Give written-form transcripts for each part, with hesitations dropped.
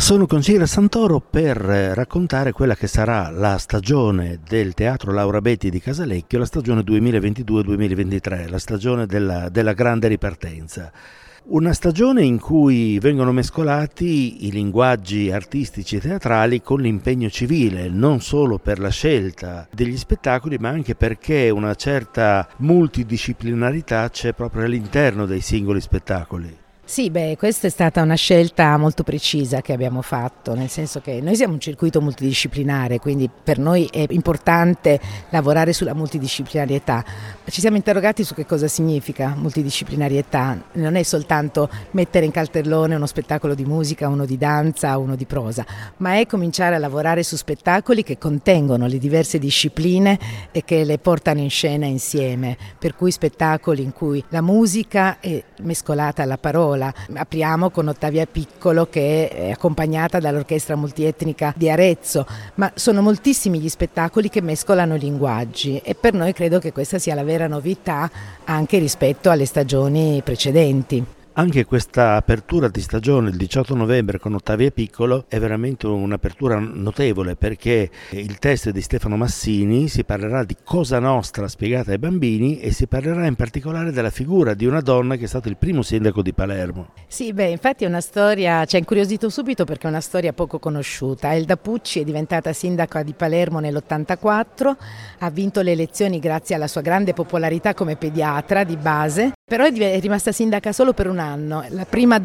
Sono con Cira Santoro per raccontare quella che sarà la stagione del Teatro Laura Betti di Casalecchio, la stagione 2022-2023, la stagione della grande ripartenza. Una stagione in cui vengono mescolati i linguaggi artistici e teatrali con l'impegno civile, non solo per la scelta degli spettacoli, ma anche perché una certa multidisciplinarità c'è proprio all'interno dei singoli spettacoli. Sì, questa è stata una scelta molto precisa che abbiamo fatto, nel senso che noi siamo un circuito multidisciplinare, quindi per noi è importante lavorare sulla multidisciplinarietà. Ci siamo interrogati su che cosa significa multidisciplinarietà, non è soltanto mettere in cartellone uno spettacolo di musica, uno di danza, uno di prosa, ma è cominciare a lavorare su spettacoli che contengono le diverse discipline e che le portano in scena insieme, per cui spettacoli in cui la musica è mescolata alla parola. Apriamo con Ottavia Piccolo, che è accompagnata dall'orchestra multietnica di Arezzo, ma sono moltissimi gli spettacoli che mescolano linguaggi e per noi credo che questa sia la vera novità anche rispetto alle stagioni precedenti. Anche questa apertura di stagione il 18 novembre con Ottavia Piccolo è veramente un'apertura notevole, perché il testo è di Stefano Massini, si parlerà di Cosa Nostra spiegata ai bambini e si parlerà in particolare della figura di una donna che è stato il primo sindaco di Palermo. Sì, infatti è una storia, ci ha incuriosito subito perché è una storia poco conosciuta. Elda Pucci è diventata sindaca di Palermo nell'84, ha vinto le elezioni grazie alla sua grande popolarità come pediatra di base, però è rimasta sindaca solo per un anno. La prima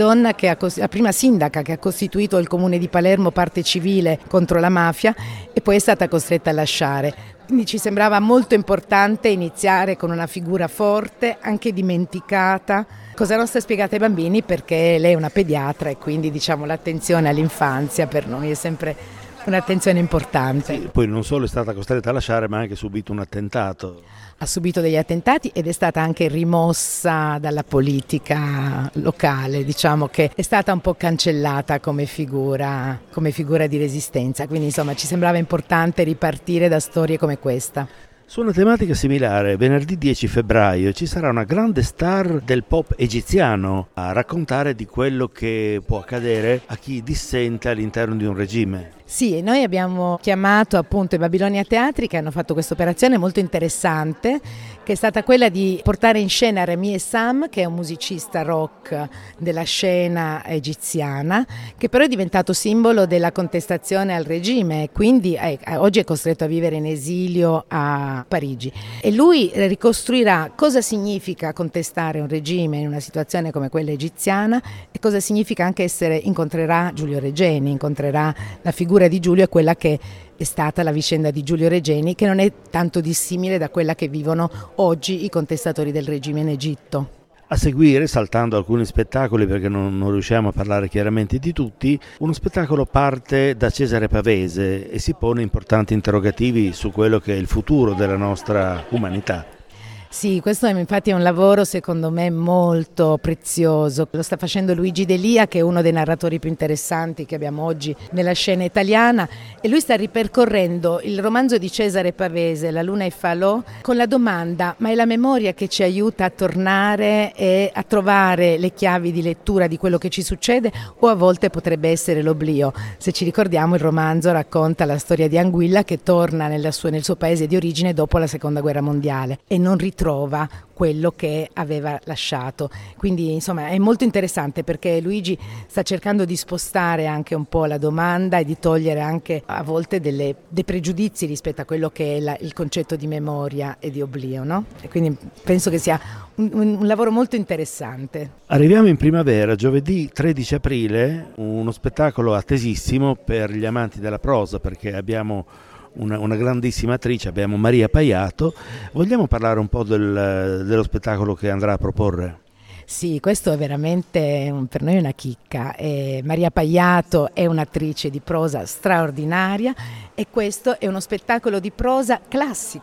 sindaca che ha costituito il comune di Palermo parte civile contro la mafia e poi è stata costretta a lasciare. Quindi ci sembrava molto importante iniziare con una figura forte, anche dimenticata. Cosa Nostra spiegata ai bambini perché lei è una pediatra e quindi l'attenzione all'infanzia per noi è sempre un'attenzione importante. Sì, poi non solo è stata costretta a lasciare, ma ha anche subito un attentato. Ha subito degli attentati ed è stata anche rimossa dalla politica locale, che è stata un po' cancellata come figura di resistenza, quindi insomma ci sembrava importante ripartire da storie come questa. Su una tematica similare, venerdì 10 febbraio ci sarà una grande star del pop egiziano a raccontare di quello che può accadere a chi dissente all'interno di un regime. Sì, noi abbiamo chiamato appunto i Babilonia Teatri che hanno fatto questa operazione molto interessante, che è stata quella di portare in scena Remy Essam, che è un musicista rock della scena egiziana, che però è diventato simbolo della contestazione al regime e quindi oggi è costretto a vivere in esilio a Parigi. E lui ricostruirà cosa significa contestare un regime in una situazione come quella egiziana e cosa significa anche incontrerà Giulio Regeni, incontrerà la figura di Giulio e quella che è stata la vicenda di Giulio Regeni, che non è tanto dissimile da quella che vivono oggi i contestatori del regime in Egitto. A seguire, saltando alcuni spettacoli perché non riusciamo a parlare chiaramente di tutti, uno spettacolo parte da Cesare Pavese e si pone importanti interrogativi su quello che è il futuro della nostra umanità. Sì, questo infatti è un lavoro secondo me molto prezioso. Lo sta facendo Luigi Delia, che è uno dei narratori più interessanti che abbiamo oggi nella scena italiana, e lui sta ripercorrendo il romanzo di Cesare Pavese, La luna e falò, con la domanda: ma è la memoria che ci aiuta a tornare e a trovare le chiavi di lettura di quello che ci succede, o a volte potrebbe essere l'oblio? Se ci ricordiamo, il romanzo racconta la storia di Anguilla che torna nel suo paese di origine dopo la seconda guerra mondiale e non ritrova quello che aveva lasciato. Quindi insomma è molto interessante perché Luigi sta cercando di spostare anche un po' la domanda e di togliere anche a volte dei pregiudizi rispetto a quello che è il concetto di memoria e di oblio, no? E quindi penso che sia un lavoro molto interessante. Arriviamo in primavera, giovedì 13 aprile, uno spettacolo attesissimo per gli amanti della prosa, perché abbiamo una grandissima attrice, abbiamo Maria Paiato. Vogliamo parlare un po' dello spettacolo che andrà a proporre? Sì, questo è veramente per noi una chicca. Maria Paiato è un'attrice di prosa straordinaria e questo è uno spettacolo di prosa classico.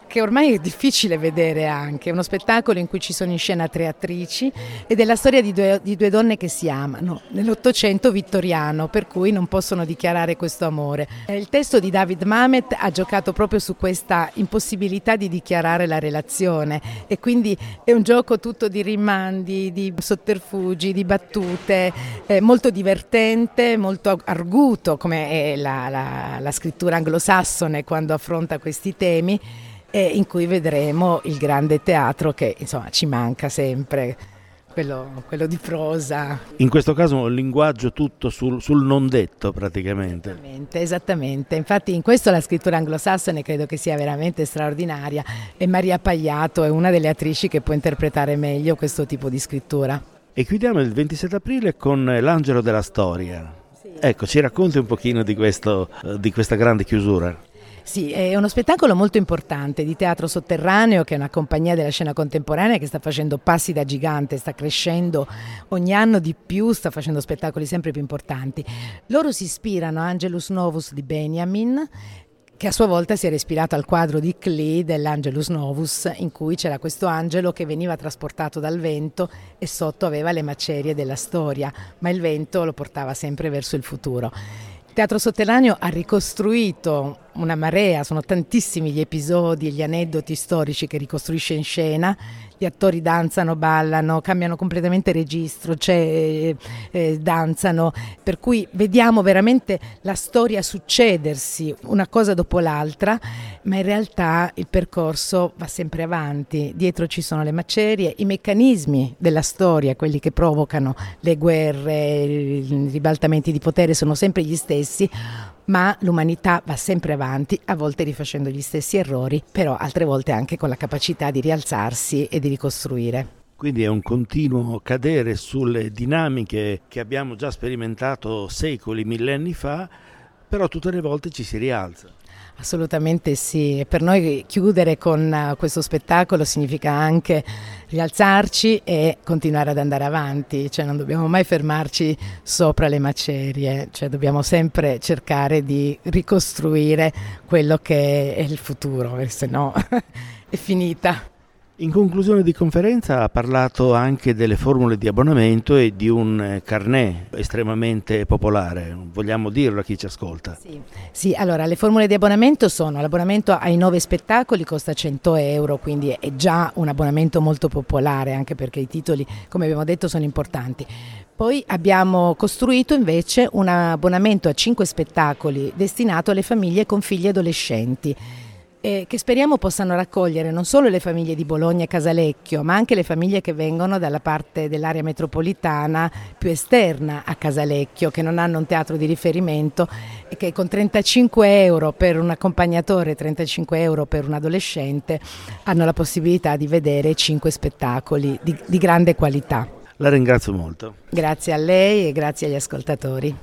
che ormai è difficile vedere anche, uno spettacolo in cui ci sono in scena 3 attrici ed è la storia di due donne che si amano nell'Ottocento vittoriano, per cui non possono dichiarare questo amore. Il testo di David Mamet ha giocato proprio su questa impossibilità di dichiarare la relazione e quindi è un gioco tutto di rimandi, di sotterfugi, di battute, molto divertente, molto arguto come è la scrittura anglosassone quando affronta questi temi, e in cui vedremo il grande teatro che insomma ci manca sempre, quello di prosa. In questo caso un linguaggio tutto sul non detto praticamente. Esattamente, infatti in questo la scrittura anglosassone credo che sia veramente straordinaria e Maria Paiato è una delle attrici che può interpretare meglio questo tipo di scrittura. E chiudiamo il 27 aprile con L'Angelo della Storia. Sì. Ecco, ci racconti un pochino di questa grande chiusura. Sì, è uno spettacolo molto importante di teatro sotterraneo, che è una compagnia della scena contemporanea che sta facendo passi da gigante, sta crescendo ogni anno di più, sta facendo spettacoli sempre più importanti. Loro si ispirano a Angelus Novus di Benjamin, che a sua volta si era ispirato al quadro di Klee dell'Angelus Novus, in cui c'era questo angelo che veniva trasportato dal vento e sotto aveva le macerie della storia, ma il vento lo portava sempre verso il futuro. Il teatro sotterraneo ha ricostruito una marea, sono tantissimi gli episodi e gli aneddoti storici che ricostruisce in scena. Gli attori danzano, ballano, cambiano completamente registro, danzano, per cui vediamo veramente la storia succedersi una cosa dopo l'altra, ma in realtà il percorso va sempre avanti. Dietro ci sono le macerie, i meccanismi della storia, quelli che provocano le guerre, i ribaltamenti di potere sono sempre gli stessi, ma l'umanità va sempre avanti, a volte rifacendo gli stessi errori, però altre volte anche con la capacità di rialzarsi e di ricostruire. Quindi è un continuo cadere sulle dinamiche che abbiamo già sperimentato secoli, millenni fa, però tutte le volte ci si rialza. Assolutamente sì, per noi chiudere con questo spettacolo significa anche rialzarci e continuare ad andare avanti, cioè non dobbiamo mai fermarci sopra le macerie, cioè dobbiamo sempre cercare di ricostruire quello che è il futuro, se no è finita. In conclusione di conferenza ha parlato anche delle formule di abbonamento e di un carnet estremamente popolare, vogliamo dirlo a chi ci ascolta. Sì, allora le formule di abbonamento sono: l'abbonamento ai 9 spettacoli costa 100 euro, quindi è già un abbonamento molto popolare, anche perché i titoli, come abbiamo detto, sono importanti. Poi abbiamo costruito invece un abbonamento a 5 spettacoli destinato alle famiglie con figli adolescenti, che speriamo possano raccogliere non solo le famiglie di Bologna e Casalecchio, ma anche le famiglie che vengono dalla parte dell'area metropolitana più esterna a Casalecchio, che non hanno un teatro di riferimento e che con 35 euro per un accompagnatore, 35 euro per un adolescente, hanno la possibilità di vedere 5 spettacoli di grande qualità. La ringrazio molto. Grazie a lei e grazie agli ascoltatori.